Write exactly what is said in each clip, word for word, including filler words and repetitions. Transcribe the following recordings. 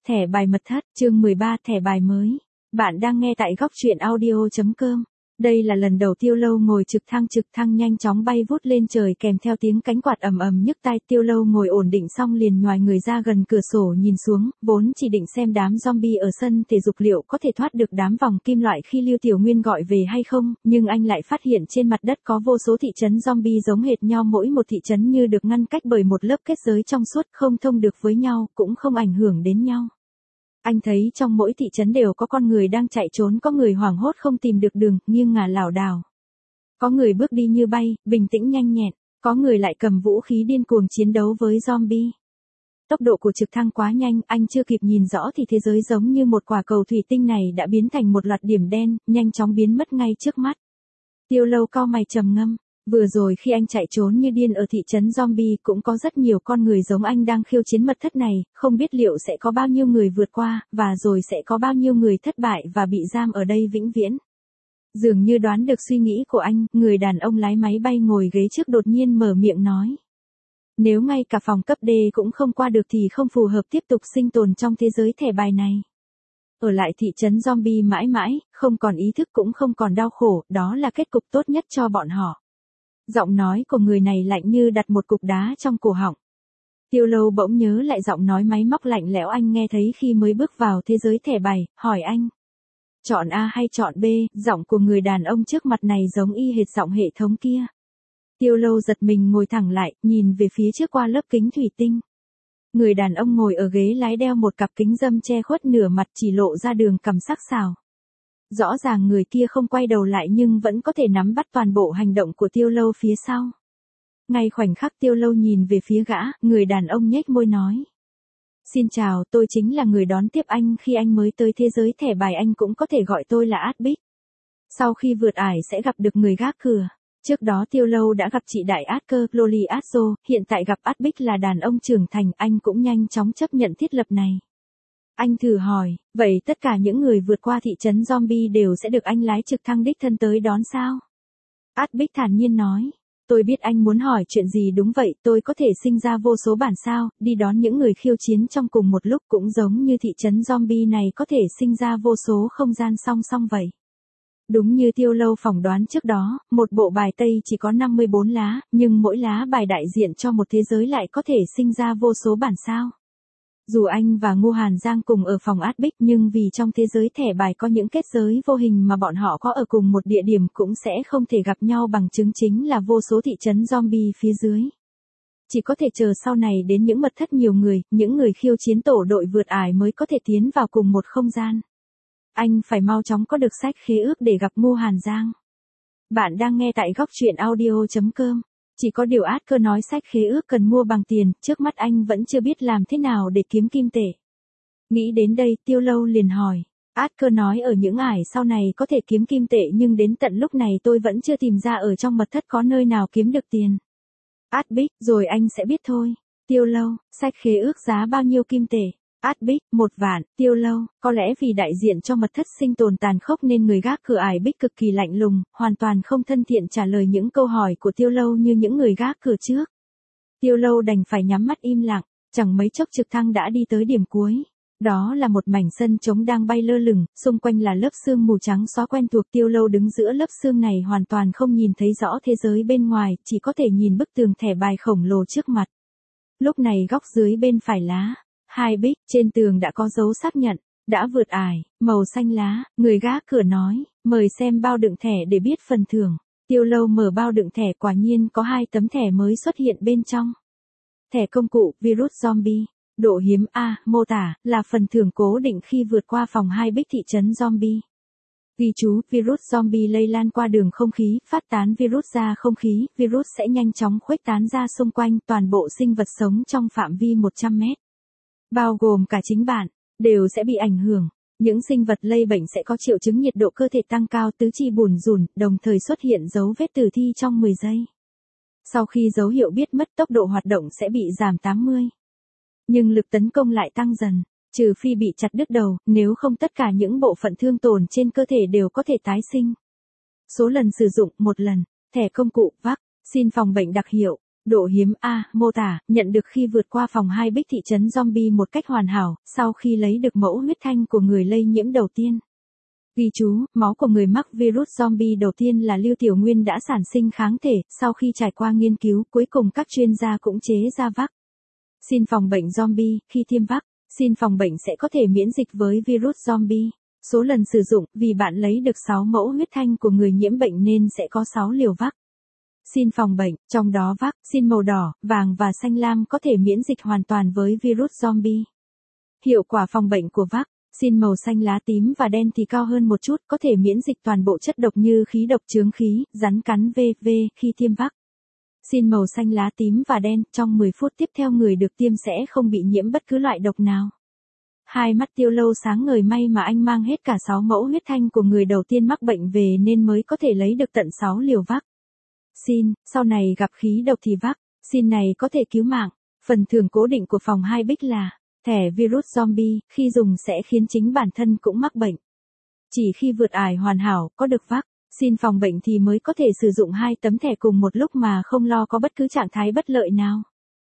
Thẻ bài mật thất, chương mười ba, thẻ bài mới. Bạn đang nghe tại góc truyện audio chấm com. Đây là lần đầu Tiêu Lâu ngồi trực thăng trực thăng nhanh chóng bay vút lên trời kèm theo tiếng cánh quạt ầm ầm nhức tai. Tiêu Lâu ngồi ổn định xong liền nhoài người ra gần cửa sổ nhìn xuống, vốn chỉ định xem đám zombie ở sân thể dục liệu có thể thoát được đám vòng kim loại khi Lưu Tiểu Nguyên gọi về hay không, nhưng anh lại phát hiện trên mặt đất có vô số thị trấn zombie giống hệt nhau, mỗi một thị trấn như được ngăn cách bởi một lớp kết giới trong suốt, không thông được với nhau, cũng không ảnh hưởng đến nhau. Anh thấy trong mỗi thị trấn đều có con người đang chạy trốn, có người hoảng hốt không tìm được đường, nghiêng ngả lảo đảo. Có người bước đi như bay, bình tĩnh nhanh nhẹn, có người lại cầm vũ khí điên cuồng chiến đấu với zombie. Tốc độ của trực thăng quá nhanh, anh chưa kịp nhìn rõ thì thế giới giống như một quả cầu thủy tinh này đã biến thành một loạt điểm đen, nhanh chóng biến mất ngay trước mắt. Tiêu Lâu cau mày trầm ngâm. Vừa rồi khi anh chạy trốn như điên ở thị trấn zombie cũng có rất nhiều con người giống anh đang khiêu chiến mật thất này, không biết liệu sẽ có bao nhiêu người vượt qua, và rồi sẽ có bao nhiêu người thất bại và bị giam ở đây vĩnh viễn. Dường như đoán được suy nghĩ của anh, người đàn ông lái máy bay ngồi ghế trước đột nhiên mở miệng nói. Nếu ngay cả phòng cấp D cũng không qua được thì không phù hợp tiếp tục sinh tồn trong thế giới thẻ bài này. Ở lại thị trấn zombie mãi mãi, không còn ý thức cũng không còn đau khổ, đó là kết cục tốt nhất cho bọn họ. Giọng nói của người này lạnh như đặt một cục đá trong cổ họng. Tiêu Lâu bỗng nhớ lại giọng nói máy móc lạnh lẽo anh nghe thấy khi mới bước vào thế giới thẻ bài, hỏi anh. Chọn A hay chọn B, giọng của người đàn ông trước mặt này giống y hệt giọng hệ thống kia. Tiêu Lâu giật mình ngồi thẳng lại, nhìn về phía trước qua lớp kính thủy tinh. Người đàn ông ngồi ở ghế lái đeo một cặp kính râm che khuất nửa mặt chỉ lộ ra đường cằm sắc sảo. Rõ ràng người kia không quay đầu lại nhưng vẫn có thể nắm bắt toàn bộ hành động của Tiêu Lâu phía sau. Ngay khoảnh khắc Tiêu Lâu nhìn về phía gã, người đàn ông nhếch môi nói. Xin chào, tôi chính là người đón tiếp anh khi anh mới tới thế giới thẻ bài, anh cũng có thể gọi tôi là Adbik. Sau khi vượt ải sẽ gặp được người gác cửa. Trước đó Tiêu Lâu đã gặp chị đại Adker Loli Azo, hiện tại gặp Adbik là đàn ông trưởng thành, anh cũng nhanh chóng chấp nhận thiết lập này. Anh thử hỏi, vậy tất cả những người vượt qua thị trấn zombie đều sẽ được anh lái trực thăng đích thân tới đón sao? Adbik thản nhiên nói, tôi biết anh muốn hỏi chuyện gì, đúng vậy, tôi có thể sinh ra vô số bản sao, đi đón những người khiêu chiến trong cùng một lúc, cũng giống như thị trấn zombie này có thể sinh ra vô số không gian song song vậy. Đúng như Tiêu Lâu phỏng đoán trước đó, một bộ bài Tây chỉ có năm mươi bốn lá, nhưng mỗi lá bài đại diện cho một thế giới lại có thể sinh ra vô số bản sao. Dù anh và Ngô Hàn Giang cùng ở phòng Adbik nhưng vì trong thế giới thẻ bài có những kết giới vô hình mà bọn họ có ở cùng một địa điểm cũng sẽ không thể gặp nhau, bằng chứng chính là vô số thị trấn zombie phía dưới. Chỉ có thể chờ sau này đến những mật thất nhiều người, những người khiêu chiến tổ đội vượt ải mới có thể tiến vào cùng một không gian. Anh phải mau chóng có được sách khế ước để gặp Ngô Hàn Giang. Bạn đang nghe tại góc truyện audio chấm com. Chỉ có điều Adker nói sách khế ước cần mua bằng tiền, trước mắt anh vẫn chưa biết làm thế nào để kiếm kim tệ. Nghĩ đến đây Tiêu Lâu liền hỏi, Adker nói ở những ải sau này có thể kiếm kim tệ nhưng đến tận lúc này tôi vẫn chưa tìm ra ở trong mật thất có nơi nào kiếm được tiền. Adbik, rồi anh sẽ biết thôi. Tiêu Lâu, sách khế ước giá bao nhiêu kim tệ? Adbik, một vạn. Tiêu Lâu, có lẽ vì đại diện cho mật thất sinh tồn tàn khốc nên người gác cửa ải Bích cực kỳ lạnh lùng, hoàn toàn không thân thiện trả lời những câu hỏi của Tiêu Lâu như những người gác cửa trước. Tiêu Lâu đành phải nhắm mắt im lặng, chẳng mấy chốc trực thăng đã đi tới điểm cuối. Đó là một mảnh sân trống đang bay lơ lửng, xung quanh là lớp sương mù trắng xóa quen thuộc. Tiêu Lâu đứng giữa lớp sương này hoàn toàn không nhìn thấy rõ thế giới bên ngoài, chỉ có thể nhìn bức tường thẻ bài khổng lồ trước mặt. Lúc này góc dưới bên phải lá hai bích, trên tường đã có dấu xác nhận, đã vượt ải, màu xanh lá, người gác cửa nói, mời xem bao đựng thẻ để biết phần thưởng. Tiêu Lâu mở bao đựng thẻ, quả nhiên có hai tấm thẻ mới xuất hiện bên trong. Thẻ công cụ, virus zombie, độ hiếm A, mô tả, là phần thưởng cố định khi vượt qua phòng hai bích thị trấn zombie. Ghi chú, virus zombie lây lan qua đường không khí, phát tán virus ra không khí, virus sẽ nhanh chóng khuếch tán ra xung quanh toàn bộ sinh vật sống trong phạm vi một trăm mét. Bao gồm cả chính bạn, đều sẽ bị ảnh hưởng. Những sinh vật lây bệnh sẽ có triệu chứng nhiệt độ cơ thể tăng cao, tứ chi bùn rùn, đồng thời xuất hiện dấu vết tử thi trong mười giây. Sau khi dấu hiệu biết mất, tốc độ hoạt động sẽ bị giảm tám mươi. Nhưng lực tấn công lại tăng dần, trừ phi bị chặt đứt đầu, nếu không tất cả những bộ phận thương tổn trên cơ thể đều có thể tái sinh. Số lần sử dụng, một lần. Thẻ công cụ, vắc, xin phòng bệnh đặc hiệu. Độ hiếm A, mô tả, nhận được khi vượt qua phòng hai Bích thị trấn zombie một cách hoàn hảo, sau khi lấy được mẫu huyết thanh của người lây nhiễm đầu tiên. Ghi chú, máu của người mắc virus zombie đầu tiên là Lưu Tiểu Nguyên đã sản sinh kháng thể, sau khi trải qua nghiên cứu, cuối cùng các chuyên gia cũng chế ra vắc xin phòng bệnh zombie, khi tiêm vắc xin phòng bệnh sẽ có thể miễn dịch với virus zombie. Số lần sử dụng, vì bạn lấy được sáu mẫu huyết thanh của người nhiễm bệnh nên sẽ có sáu liều vắc xin phòng bệnh, trong đó vắc xin màu đỏ, vàng và xanh lam có thể miễn dịch hoàn toàn với virus zombie. Hiệu quả phòng bệnh của vắc xin màu xanh lá tím và đen thì cao hơn một chút, có thể miễn dịch toàn bộ chất độc như khí độc chướng khí, rắn cắn vân vân khi tiêm vắc xin màu xanh lá tím và đen, trong mười phút tiếp theo người được tiêm sẽ không bị nhiễm bất cứ loại độc nào. Hai mắt Tiêu Lâu sáng ngời, may mà anh mang hết cả sáu mẫu huyết thanh của người đầu tiên mắc bệnh về nên mới có thể lấy được tận sáu liều vắc xin, sau này gặp khí độc thì vắc xin này có thể cứu mạng. Phần thưởng cố định của phòng hai Bích là thẻ virus zombie, khi dùng sẽ khiến chính bản thân cũng mắc bệnh. Chỉ khi vượt ải hoàn hảo, có được vắc xin phòng bệnh thì mới có thể sử dụng hai tấm thẻ cùng một lúc mà không lo có bất cứ trạng thái bất lợi nào.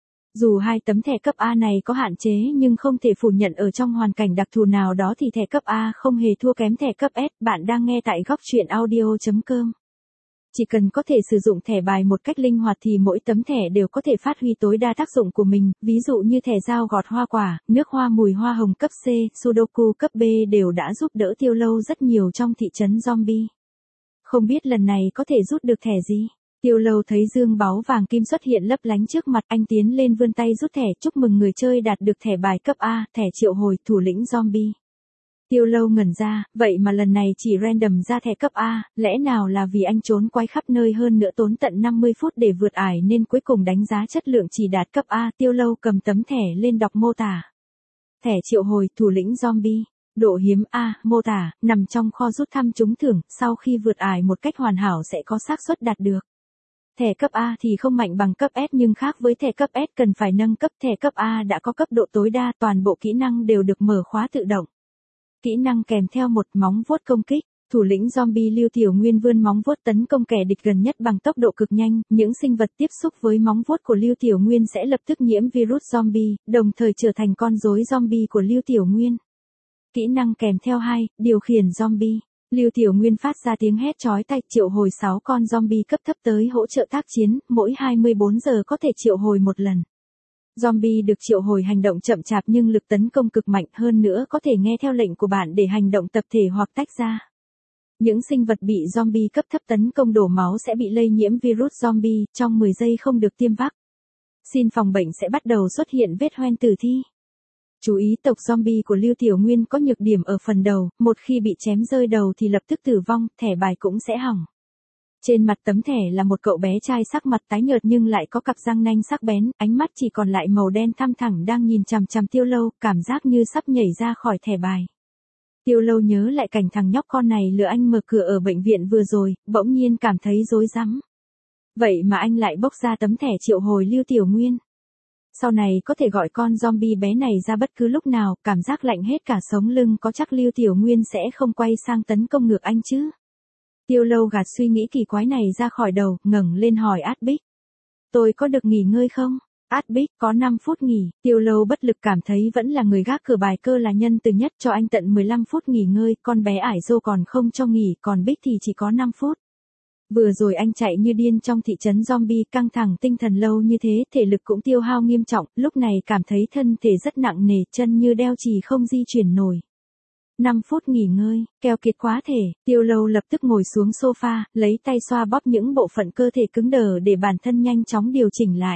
Dù hai tấm thẻ cấp A này có hạn chế nhưng không thể phủ nhận ở trong hoàn cảnh đặc thù nào đó thì thẻ cấp A không hề thua kém thẻ cấp S. Bạn đang nghe tại góc truyện audio chấm com. Chỉ cần có thể sử dụng thẻ bài một cách linh hoạt thì mỗi tấm thẻ đều có thể phát huy tối đa tác dụng của mình, ví dụ như thẻ dao gọt hoa quả, nước hoa mùi hoa hồng cấp C, Sudoku cấp B đều đã giúp đỡ Tiêu Lâu rất nhiều trong thị trấn zombie. Không biết lần này có thể rút được thẻ gì? Tiêu Lâu thấy dương báu vàng kim xuất hiện lấp lánh trước mặt, anh tiến lên vươn tay rút thẻ, chúc mừng người chơi đạt được thẻ bài cấp A, thẻ triệu hồi, thủ lĩnh zombie. Tiêu Lâu ngẩn ra, vậy mà lần này chỉ random ra thẻ cấp A, lẽ nào là vì anh trốn quay khắp nơi hơn nữa tốn tận năm mươi phút để vượt ải nên cuối cùng đánh giá chất lượng chỉ đạt cấp A. Tiêu Lâu cầm tấm thẻ lên đọc mô tả. Thẻ triệu hồi, thủ lĩnh zombie. Độ hiếm A, mô tả, nằm trong kho rút thăm trúng thưởng, sau khi vượt ải một cách hoàn hảo sẽ có xác suất đạt được. Thẻ cấp A thì không mạnh bằng cấp S nhưng khác với thẻ cấp S cần phải nâng cấp. Thẻ cấp A đã có cấp độ tối đa, toàn bộ kỹ năng đều được mở khóa tự động. Kỹ năng kèm theo một móng vuốt công kích. Thủ lĩnh zombie Lưu Tiểu Nguyên vươn móng vuốt tấn công kẻ địch gần nhất bằng tốc độ cực nhanh, những sinh vật tiếp xúc với móng vuốt của Lưu Tiểu Nguyên sẽ lập tức nhiễm virus zombie, đồng thời trở thành con rối zombie của Lưu Tiểu Nguyên. Kỹ năng kèm theo hai, điều khiển zombie. Lưu Tiểu Nguyên phát ra tiếng hét chói tai, triệu hồi sáu con zombie cấp thấp tới hỗ trợ tác chiến, mỗi hai mươi bốn giờ có thể triệu hồi một lần. Zombie được triệu hồi hành động chậm chạp nhưng lực tấn công cực mạnh, hơn nữa có thể nghe theo lệnh của bạn để hành động tập thể hoặc tách ra. Những sinh vật bị zombie cấp thấp tấn công đổ máu sẽ bị lây nhiễm virus zombie, trong mười giây không được tiêm vắc xin phòng bệnh sẽ bắt đầu xuất hiện vết hoen tử thi. Chú ý, tộc zombie của Lưu Tiểu Nguyên có nhược điểm ở phần đầu, một khi bị chém rơi đầu thì lập tức tử vong, thẻ bài cũng sẽ hỏng. Trên mặt tấm thẻ là một cậu bé trai sắc mặt tái nhợt nhưng lại có cặp răng nanh sắc bén, ánh mắt chỉ còn lại màu đen thăm thẳng đang nhìn chằm chằm Tiêu Lâu, cảm giác như sắp nhảy ra khỏi thẻ bài. Tiêu Lâu nhớ lại cảnh thằng nhóc con này lừa anh mở cửa ở bệnh viện vừa rồi, bỗng nhiên cảm thấy rối rắm. Vậy mà anh lại bốc ra tấm thẻ triệu hồi Lưu Tiểu Nguyên. Sau này có thể gọi con zombie bé này ra bất cứ lúc nào, cảm giác lạnh hết cả sống lưng, có chắc Lưu Tiểu Nguyên sẽ không quay sang tấn công ngược anh chứ? Tiêu Lâu gạt suy nghĩ kỳ quái này ra khỏi đầu, ngẩng lên hỏi Át Bích. Tôi có được nghỉ ngơi không? Át Bích, có năm phút nghỉ. Tiêu Lâu bất lực cảm thấy vẫn là người gác cửa bài cơ là nhân từ nhất, cho anh tận mười lăm phút nghỉ ngơi, con bé ải rô còn không cho nghỉ, còn Bích thì chỉ có năm phút. Vừa rồi anh chạy như điên trong thị trấn zombie, căng thẳng tinh thần lâu như thế, thể lực cũng tiêu hao nghiêm trọng, lúc này cảm thấy thân thể rất nặng nề, chân như đeo chì không di chuyển nổi. năm phút nghỉ ngơi, keo kiệt quá thể, Tiêu Lâu lập tức ngồi xuống sofa, lấy tay xoa bóp những bộ phận cơ thể cứng đờ để bản thân nhanh chóng điều chỉnh lại.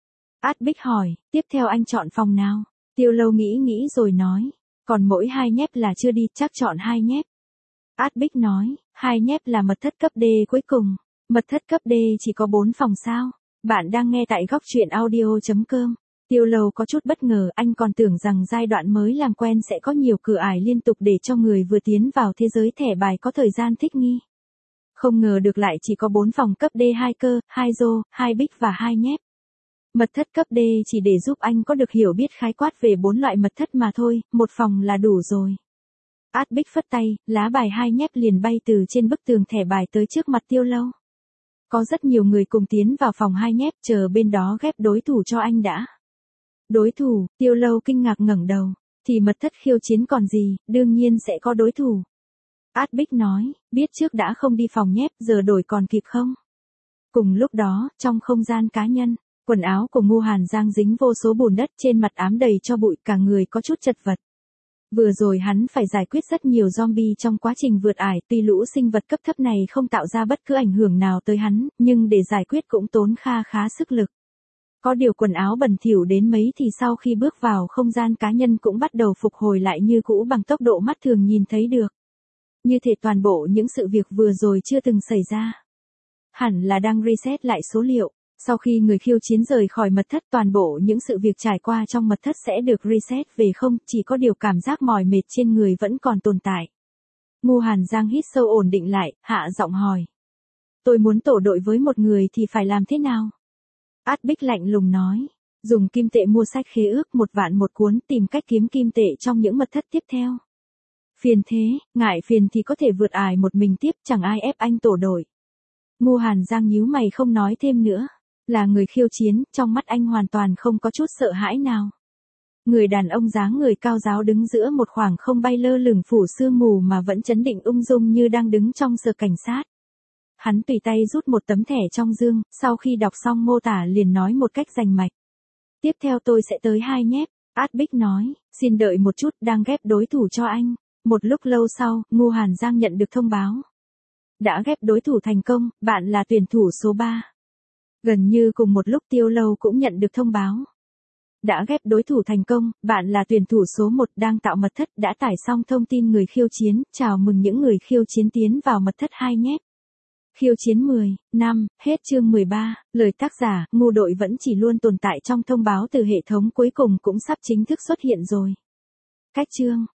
Át Bích hỏi, tiếp theo anh chọn phòng nào? Tiêu Lâu nghĩ nghĩ rồi nói, còn mỗi hai nhép là chưa đi, chắc chọn hai nhép. Át Bích nói, hai nhép là mật thất cấp D cuối cùng. Mật thất cấp D chỉ có bốn phòng sao? Bạn đang nghe tại góc truyện audio chấm com. Tiêu Lâu có chút bất ngờ, anh còn tưởng rằng giai đoạn mới làm quen sẽ có nhiều cửa ải liên tục để cho người vừa tiến vào thế giới thẻ bài có thời gian thích nghi. Không ngờ được lại chỉ có bốn phòng cấp D hai cơ, hai rô, hai bích và hai nhép. Mật thất cấp D chỉ để giúp anh có được hiểu biết khái quát về bốn loại mật thất mà thôi, một phòng là đủ rồi. Át Bích phất tay, lá bài hai nhép liền bay từ trên bức tường thẻ bài tới trước mặt Tiêu Lâu. có rất nhiều người cùng tiến vào phòng hai nhép, chờ bên đó ghép đối thủ cho anh đã. Đối thủ? Tiêu Lâu kinh ngạc ngẩng đầu. Thì mật thất khiêu chiến còn gì, đương nhiên sẽ có đối thủ. Át Bích nói, biết trước đã không đi phòng nhép, giờ đổi còn kịp không? Cùng lúc đó, trong không gian cá nhân, quần áo của Ngô Hàn Giang dính vô số bùn đất, trên mặt ám đầy cho bụi, cả người có chút chật vật. Vừa rồi hắn phải giải quyết rất nhiều zombie trong quá trình vượt ải, tuy lũ sinh vật cấp thấp này không tạo ra bất cứ ảnh hưởng nào tới hắn, nhưng để giải quyết cũng tốn kha khá sức lực. Có điều quần áo bẩn thỉu đến mấy thì sau khi bước vào không gian cá nhân cũng bắt đầu phục hồi lại như cũ bằng tốc độ mắt thường nhìn thấy được. Như thể toàn bộ những sự việc vừa rồi chưa từng xảy ra. Hẳn là đang reset lại số liệu. Sau khi người khiêu chiến rời khỏi mật thất, toàn bộ những sự việc trải qua trong mật thất sẽ được reset về không, chỉ có điều cảm giác mỏi mệt trên người vẫn còn tồn tại. Ngô Hàn Giang hít sâu ổn định lại, hạ giọng hỏi. Tôi muốn tổ đội với một người thì phải làm thế nào? Át Bích lạnh lùng nói. Dùng kim tệ mua sách khế ước một vạn một cuốn, tìm cách kiếm kim tệ trong những mật thất tiếp theo. Phiền thế, ngại phiền thì có thể vượt ải một mình tiếp, chẳng ai ép anh tổ đội. Ngô Hàn Giang nhíu mày không nói thêm nữa. Là người khiêu chiến, trong mắt anh hoàn toàn không có chút sợ hãi nào. Người đàn ông dáng người cao ráo đứng giữa một khoảng không bay lơ lửng phủ sương mù mà vẫn trấn định ung dung như đang đứng trong sở cảnh sát. Hắn tùy tay rút một tấm thẻ trong dương, sau khi đọc xong mô tả liền nói một cách rành mạch. Tiếp theo tôi sẽ tới hai nhép, Át Bích nói, xin đợi một chút, đang ghép đối thủ cho anh. Một lúc lâu sau, Ngô Hàn Giang nhận được thông báo. Đã ghép đối thủ thành công, bạn là tuyển thủ số ba. Gần như cùng một lúc Tiêu Lâu cũng nhận được thông báo. Đã ghép đối thủ thành công, bạn là tuyển thủ số một, đang tạo mật thất, đã tải xong thông tin người khiêu chiến, chào mừng những người khiêu chiến tiến vào mật thất hai nhép. Khiêu chiến mười, năm, hết chương mười ba, lời tác giả, Ngô đội vẫn chỉ luôn tồn tại trong thông báo từ hệ thống cuối cùng cũng sắp chính thức xuất hiện rồi. Cách chương